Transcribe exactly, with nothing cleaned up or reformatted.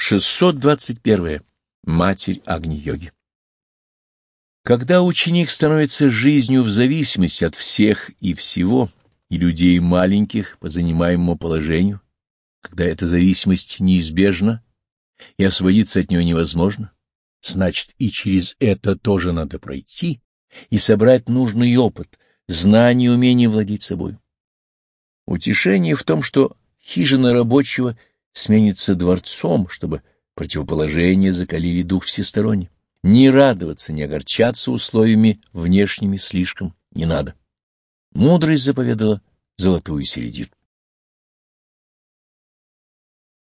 шестьсот двадцать первое. Матерь Агни-йоги. Когда ученик становится жизнью в зависимости от всех и всего, и людей маленьких по занимаемому положению, когда эта зависимость неизбежна и освободиться от нее невозможно, значит, и через это тоже надо пройти и собрать нужный опыт, знание и умение владеть собой. Утешение в том, что хижина рабочего сменится дворцом, чтобы противоположения закалили дух всесторонне. Не радоваться, не огорчаться условиями внешними слишком не надо. Мудрость заповедала золотую середину.